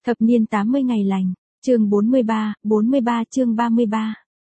Thập niên 80 ngày lành, chương 43 chương 33.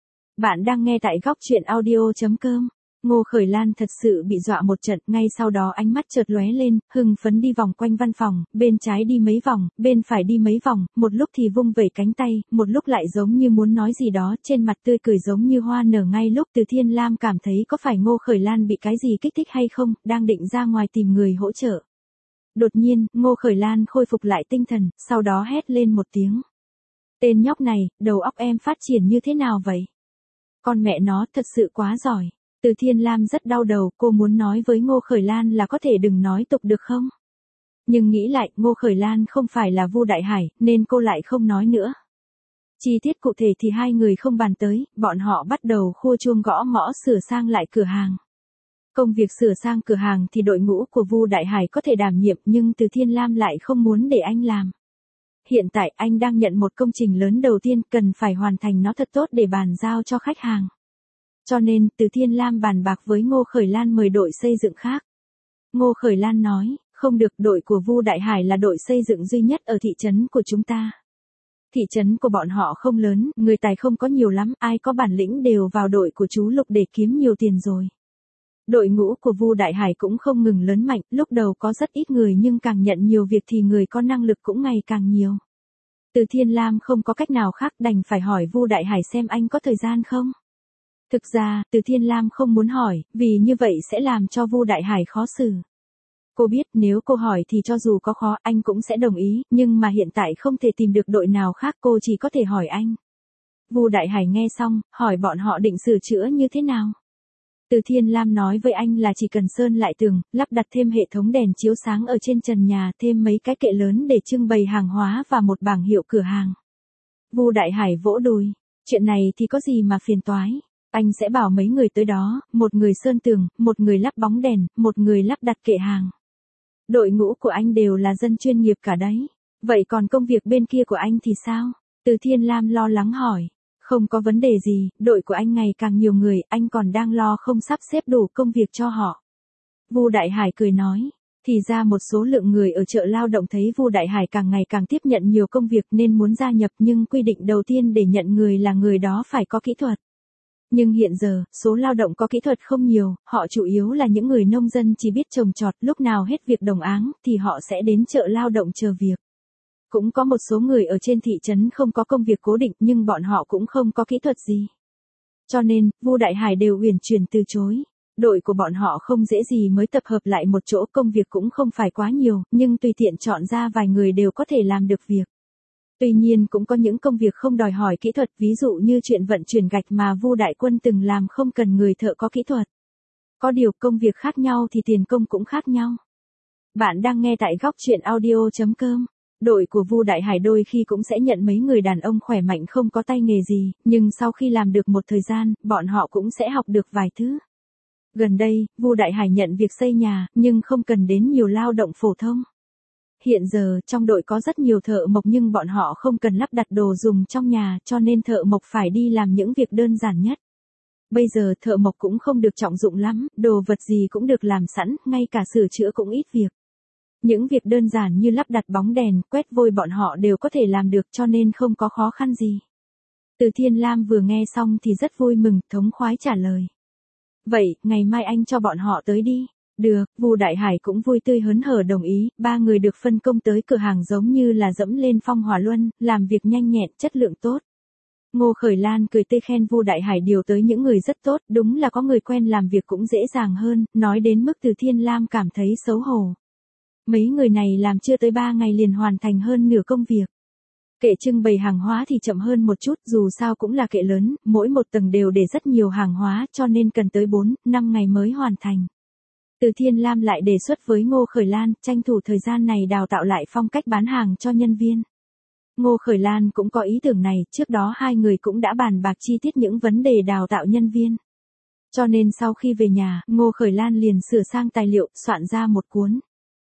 Bạn đang nghe tại góc truyện audio.com. Ngô Khởi Lan thật sự bị dọa một trận, ngay sau đó ánh mắt chợt lóe lên, hưng phấn đi vòng quanh văn phòng, bên trái đi mấy vòng, bên phải đi mấy vòng, một lúc thì vung vẩy cánh tay, một lúc lại giống như muốn nói gì đó, trên mặt tươi cười giống như hoa nở. Ngay lúc Từ Thiên Lam cảm thấy có phải Ngô Khởi Lan bị cái gì kích thích hay không, đang định ra ngoài tìm người hỗ trợ. Đột nhiên, Ngô Khởi Lan khôi phục lại tinh thần, sau đó hét lên một tiếng. Tên nhóc này, đầu óc em phát triển như thế nào vậy? Con mẹ nó thật sự quá giỏi. Từ Thiên Lam rất đau đầu, cô muốn nói với Ngô Khởi Lan là có thể đừng nói tục được không? Nhưng nghĩ lại, Ngô Khởi Lan không phải là Vu Đại Hải, nên cô lại không nói nữa. Chi tiết cụ thể thì hai người không bàn tới, bọn họ bắt đầu khua chuông gõ mõ sửa sang lại cửa hàng. Công việc sửa sang cửa hàng thì đội ngũ của Vu Đại Hải có thể đảm nhiệm, nhưng Từ Thiên Lam lại không muốn để anh làm. Hiện tại anh đang nhận một công trình lớn đầu tiên, cần phải hoàn thành nó thật tốt để bàn giao cho khách hàng. Cho nên, Từ Thiên Lam bàn bạc với Ngô Khởi Lan mời đội xây dựng khác. Ngô Khởi Lan nói, không được, đội của Vu Đại Hải là đội xây dựng duy nhất ở thị trấn của chúng ta. Thị trấn của bọn họ không lớn, người tài không có nhiều lắm, ai có bản lĩnh đều vào đội của chú Lục để kiếm nhiều tiền rồi. Đội ngũ của Vu Đại Hải cũng không ngừng lớn mạnh, lúc đầu có rất ít người nhưng càng nhận nhiều việc thì người có năng lực cũng ngày càng nhiều. Từ Thiên Lam không có cách nào khác, đành phải hỏi Vu Đại Hải xem anh có thời gian không. Thực ra, Từ Thiên Lam không muốn hỏi, vì như vậy sẽ làm cho Vu Đại Hải khó xử. Cô biết nếu cô hỏi thì cho dù có khó anh cũng sẽ đồng ý, nhưng mà hiện tại không thể tìm được đội nào khác, cô chỉ có thể hỏi anh. Vu Đại Hải nghe xong, hỏi bọn họ định sửa chữa như thế nào. Từ Thiên Lam nói với anh là chỉ cần sơn lại tường, lắp đặt thêm hệ thống đèn chiếu sáng ở trên trần nhà, thêm mấy cái kệ lớn để trưng bày hàng hóa và một bảng hiệu cửa hàng. Vu Đại Hải vỗ đùi, chuyện này thì có gì mà phiền toái. Anh sẽ bảo mấy người tới đó, một người sơn tường, một người lắp bóng đèn, một người lắp đặt kệ hàng. Đội ngũ của anh đều là dân chuyên nghiệp cả đấy. Vậy còn công việc bên kia của anh thì sao? Từ Thiên Lam lo lắng hỏi. Không có vấn đề gì, đội của anh ngày càng nhiều người, anh còn đang lo không sắp xếp đủ công việc cho họ. Vu Đại Hải cười nói. Thì ra một số lượng người ở chợ lao động thấy Vu Đại Hải càng ngày càng tiếp nhận nhiều công việc nên muốn gia nhập, nhưng quy định đầu tiên để nhận người là người đó phải có kỹ thuật. Nhưng hiện giờ, số lao động có kỹ thuật không nhiều, họ chủ yếu là những người nông dân chỉ biết trồng trọt, lúc nào hết việc đồng áng thì họ sẽ đến chợ lao động chờ việc. Cũng có một số người ở trên thị trấn không có công việc cố định nhưng bọn họ cũng không có kỹ thuật gì. Cho nên, Vu Đại Hải đều uyển chuyển từ chối. Đội của bọn họ không dễ gì mới tập hợp lại một chỗ, công việc cũng không phải quá nhiều, nhưng tùy tiện chọn ra vài người đều có thể làm được việc. Tuy nhiên cũng có những công việc không đòi hỏi kỹ thuật, ví dụ như chuyện vận chuyển gạch mà Vu Đại Quân từng làm không cần người thợ có kỹ thuật. Có điều công việc khác nhau thì tiền công cũng khác nhau. Bạn đang nghe tại góc truyện audio.com. Đội của Vu Đại Hải đôi khi cũng sẽ nhận mấy người đàn ông khỏe mạnh không có tay nghề gì, nhưng sau khi làm được một thời gian, bọn họ cũng sẽ học được vài thứ. Gần đây, Vu Đại Hải nhận việc xây nhà, nhưng không cần đến nhiều lao động phổ thông. Hiện giờ, trong đội có rất nhiều thợ mộc nhưng bọn họ không cần lắp đặt đồ dùng trong nhà, cho nên thợ mộc phải đi làm những việc đơn giản nhất. Bây giờ thợ mộc cũng không được trọng dụng lắm, đồ vật gì cũng được làm sẵn, ngay cả sửa chữa cũng ít việc. Những việc đơn giản như lắp đặt bóng đèn, quét vôi bọn họ đều có thể làm được, cho nên không có khó khăn gì. Từ Thiên Lam vừa nghe xong thì rất vui mừng, thống khoái trả lời. Vậy, ngày mai anh cho bọn họ tới đi. Được, Vu Đại Hải cũng vui tươi hớn hở đồng ý, ba người được phân công tới cửa hàng giống như là dẫm lên phong hỏa luân, làm việc nhanh nhẹn, chất lượng tốt. Ngô Khởi Lan cười tươi khen Vu Đại Hải điều tới những người rất tốt, đúng là có người quen làm việc cũng dễ dàng hơn, nói đến mức Từ Thiên Lam cảm thấy xấu hổ. Mấy người này làm chưa tới 3 ngày liền hoàn thành hơn nửa công việc. Kệ trưng bày hàng hóa thì chậm hơn một chút, dù sao cũng là kệ lớn, mỗi một tầng đều để rất nhiều hàng hóa, cho nên cần tới 4-5 ngày mới hoàn thành. Từ Thiên Lam lại đề xuất với Ngô Khởi Lan, tranh thủ thời gian này đào tạo lại phong cách bán hàng cho nhân viên. Ngô Khởi Lan cũng có ý tưởng này, trước đó hai người cũng đã bàn bạc chi tiết những vấn đề đào tạo nhân viên. Cho nên sau khi về nhà, Ngô Khởi Lan liền sửa sang tài liệu, soạn ra một cuốn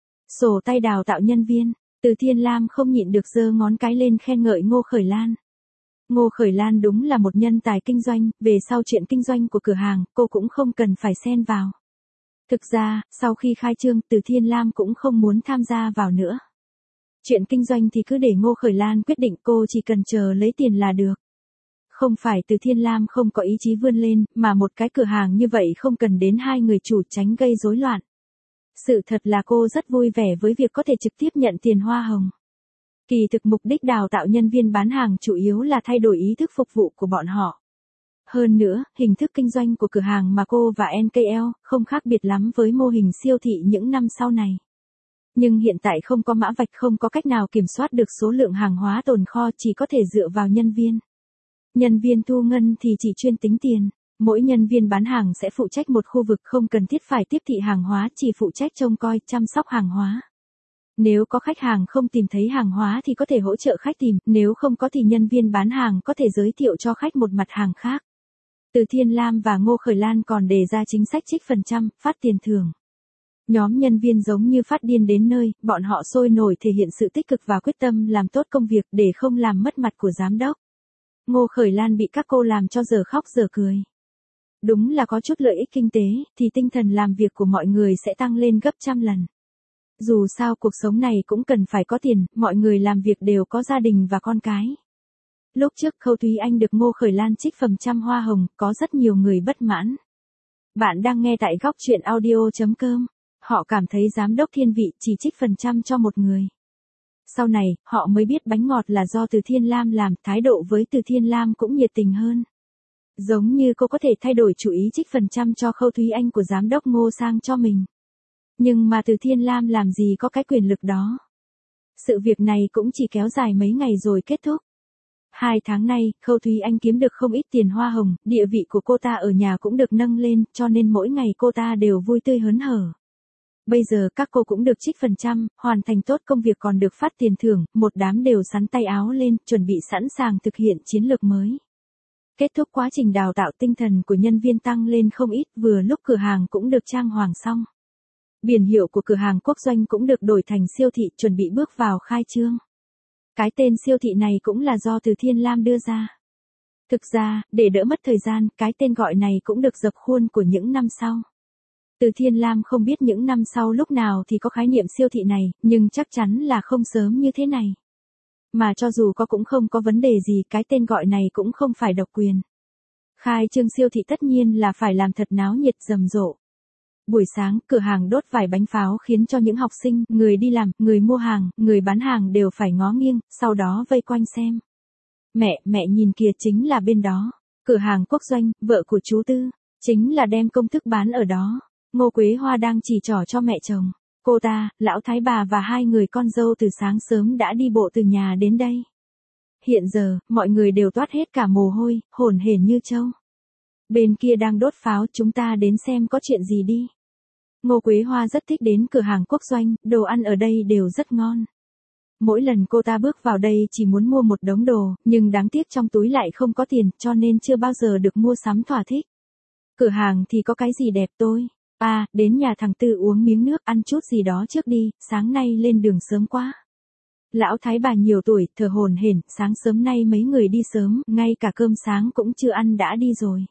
sổ tay đào tạo nhân viên. Từ Thiên Lam không nhịn được giơ ngón cái lên khen ngợi Ngô Khởi Lan. Ngô Khởi Lan đúng là một nhân tài kinh doanh, về sau chuyện kinh doanh của cửa hàng, cô cũng không cần phải xen vào. Thực ra, sau khi khai trương, Từ Thiên Lam cũng không muốn tham gia vào nữa. Chuyện kinh doanh thì cứ để Ngô Khởi Lan quyết định, cô chỉ cần chờ lấy tiền là được. Không phải Từ Thiên Lam không có ý chí vươn lên, mà một cái cửa hàng như vậy không cần đến hai người chủ tránh gây rối loạn. Sự thật là cô rất vui vẻ với việc có thể trực tiếp nhận tiền hoa hồng. Kỳ thực mục đích đào tạo nhân viên bán hàng chủ yếu là thay đổi ý thức phục vụ của bọn họ. Hơn nữa, hình thức kinh doanh của cửa hàng mà cô và NKL không khác biệt lắm với mô hình siêu thị những năm sau này. Nhưng hiện tại không có mã vạch, không có cách nào kiểm soát được số lượng hàng hóa tồn kho, chỉ có thể dựa vào nhân viên. Nhân viên thu ngân thì chỉ chuyên tính tiền. Mỗi nhân viên bán hàng sẽ phụ trách một khu vực, không cần thiết phải tiếp thị hàng hóa, chỉ phụ trách trông coi, chăm sóc hàng hóa. Nếu có khách hàng không tìm thấy hàng hóa thì có thể hỗ trợ khách tìm, nếu không có thì nhân viên bán hàng có thể giới thiệu cho khách một mặt hàng khác. Từ Thiên Lam và Ngô Khởi Lan còn đề ra chính sách trích phần trăm, phát tiền thưởng. Nhóm nhân viên giống như phát điên đến nơi, bọn họ sôi nổi thể hiện sự tích cực và quyết tâm làm tốt công việc để không làm mất mặt của giám đốc. Ngô Khởi Lan bị các cô làm cho giờ khóc giờ cười. Đúng là có chút lợi ích kinh tế, thì tinh thần làm việc của mọi người sẽ tăng lên gấp trăm lần. Dù sao cuộc sống này cũng cần phải có tiền, mọi người làm việc đều có gia đình và con cái. Lúc trước Khâu Thúy Anh được Ngô Khởi Lan trích phần trăm hoa hồng, có rất nhiều người bất mãn. Bạn đang nghe tại góc truyện audio.com. Họ cảm thấy giám đốc Thiên Vị chỉ trích phần trăm cho một người. Sau này, họ mới biết bánh ngọt là do Từ Thiên Lam làm, thái độ với Từ Thiên Lam cũng nhiệt tình hơn. Giống như cô có thể thay đổi chủ ý trích phần trăm cho Khâu Thúy Anh của giám đốc Ngô sang cho mình. Nhưng mà Từ Thiên Lam làm gì có cái quyền lực đó. Sự việc này cũng chỉ kéo dài mấy ngày rồi kết thúc. 2 tháng nay, Khâu Thúy Anh kiếm được không ít tiền hoa hồng, địa vị của cô ta ở nhà cũng được nâng lên, cho nên mỗi ngày cô ta đều vui tươi hớn hở. Bây giờ các cô cũng được trích phần trăm, hoàn thành tốt công việc còn được phát tiền thưởng, một đám đều xắn tay áo lên, chuẩn bị sẵn sàng thực hiện chiến lược mới. Kết thúc quá trình đào tạo, tinh thần của nhân viên tăng lên không ít, vừa lúc cửa hàng cũng được trang hoàng xong. Biển hiệu của cửa hàng quốc doanh cũng được đổi thành siêu thị, chuẩn bị bước vào khai trương. Cái tên siêu thị này cũng là do Từ Thiên Lam đưa ra. Thực ra, để đỡ mất thời gian, cái tên gọi này cũng được dập khuôn của những năm sau. Từ Thiên Lam không biết những năm sau lúc nào thì có khái niệm siêu thị này, nhưng chắc chắn là không sớm như thế này. Mà cho dù có cũng không có vấn đề gì, cái tên gọi này cũng không phải độc quyền. Khai trương siêu thị tất nhiên là phải làm thật náo nhiệt rầm rộ. Buổi sáng, cửa hàng đốt vài bánh pháo khiến cho những học sinh, người đi làm, người mua hàng, người bán hàng đều phải ngó nghiêng, sau đó vây quanh xem. Mẹ nhìn kìa, chính là bên đó. Cửa hàng quốc doanh, vợ của chú Tư. Chính là đem công thức bán ở đó. Ngô Quế Hoa đang chỉ trỏ cho mẹ chồng. Cô ta, lão thái bà và 2 người con dâu từ sáng sớm đã đi bộ từ nhà đến đây. Hiện giờ, mọi người đều toát hết cả mồ hôi, hổn hển như trâu. Bên kia đang đốt pháo, chúng ta đến xem có chuyện gì đi. Ngô Quế Hoa rất thích đến cửa hàng quốc doanh, đồ ăn ở đây đều rất ngon. Mỗi lần cô ta bước vào đây chỉ muốn mua một đống đồ, nhưng đáng tiếc trong túi lại không có tiền, cho nên chưa bao giờ được mua sắm thỏa thích. Cửa hàng thì có cái gì đẹp tôi? Đến nhà thằng Tư uống miếng nước, ăn chút gì đó trước đi, sáng nay lên đường sớm quá. Lão thái bà nhiều tuổi, thở hổn hển, sáng sớm nay mấy người đi sớm, ngay cả cơm sáng cũng chưa ăn đã đi rồi.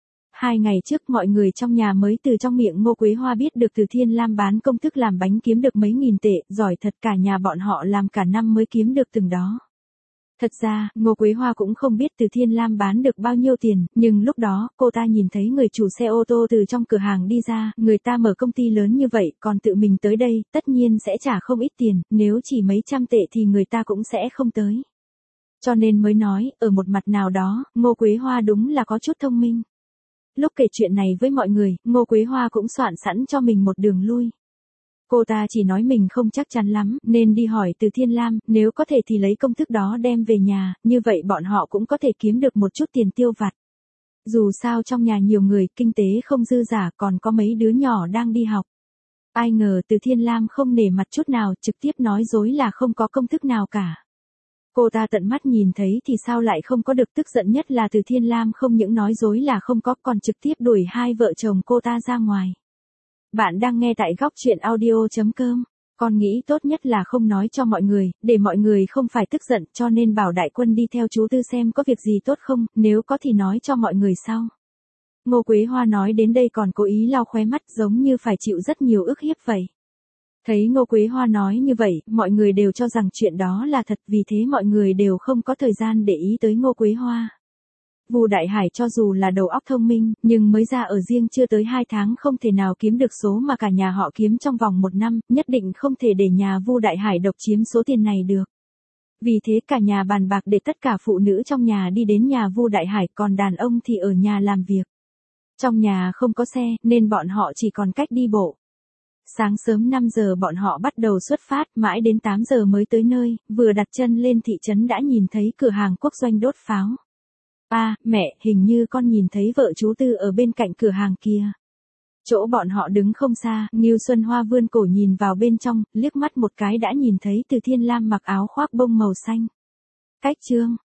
2 ngày trước mọi người trong nhà mới từ trong miệng Ngô Quế Hoa biết được Từ Thiên Lam bán công thức làm bánh kiếm được mấy nghìn tệ, giỏi thật, cả nhà bọn họ làm cả năm mới kiếm được từng đó. Thật ra, Ngô Quế Hoa cũng không biết Từ Thiên Lam bán được bao nhiêu tiền, nhưng lúc đó, cô ta nhìn thấy người chủ xe ô tô từ trong cửa hàng đi ra, người ta mở công ty lớn như vậy, còn tự mình tới đây, tất nhiên sẽ trả không ít tiền, nếu chỉ mấy trăm tệ thì người ta cũng sẽ không tới. Cho nên mới nói, ở một mặt nào đó, Ngô Quế Hoa đúng là có chút thông minh. Lúc kể chuyện này với mọi người, Ngô Quế Hoa cũng soạn sẵn cho mình một đường lui. Cô ta chỉ nói mình không chắc chắn lắm, nên đi hỏi Từ Thiên Lam, nếu có thể thì lấy công thức đó đem về nhà, như vậy bọn họ cũng có thể kiếm được một chút tiền tiêu vặt. Dù sao trong nhà nhiều người, kinh tế không dư giả, còn có mấy đứa nhỏ đang đi học. Ai ngờ Từ Thiên Lam không nể mặt chút nào, trực tiếp nói dối là không có công thức nào cả. Cô ta tận mắt nhìn thấy thì sao lại không có được, tức giận nhất là Từ Thiên Lam không những nói dối là không có, còn trực tiếp đuổi 2 vợ chồng cô ta ra ngoài. Bạn đang nghe tại góc truyện audio.com. Con nghĩ tốt nhất là không nói cho mọi người, để mọi người không phải tức giận, cho nên bảo Đại Quân đi theo chú Tư xem có việc gì tốt không, nếu có thì nói cho mọi người sau. Ngô Quế Hoa nói đến đây còn cố ý lau khóe mắt, giống như phải chịu rất nhiều ức hiếp vậy. Thấy Ngô Quế Hoa nói như vậy, mọi người đều cho rằng chuyện đó là thật, vì thế mọi người đều không có thời gian để ý tới Ngô Quế Hoa. Vu Đại Hải cho dù là đầu óc thông minh, nhưng mới ra ở riêng chưa tới 2 tháng không thể nào kiếm được số mà cả nhà họ kiếm trong vòng 1 năm, nhất định không thể để nhà Vu Đại Hải độc chiếm số tiền này được. Vì thế cả nhà bàn bạc để tất cả phụ nữ trong nhà đi đến nhà Vu Đại Hải, còn đàn ông thì ở nhà làm việc. Trong nhà không có xe, nên bọn họ chỉ còn cách đi bộ. Sáng sớm 5 giờ bọn họ bắt đầu xuất phát, mãi đến 8 giờ mới tới nơi, vừa đặt chân lên thị trấn đã nhìn thấy cửa hàng quốc doanh đốt pháo. Mẹ, hình như con nhìn thấy vợ chú Tư ở bên cạnh cửa hàng kia. Chỗ bọn họ đứng không xa, Ngưu Xuân Hoa vươn cổ nhìn vào bên trong, liếc mắt một cái đã nhìn thấy Từ Thiên Lam mặc áo khoác bông màu xanh. Cách chương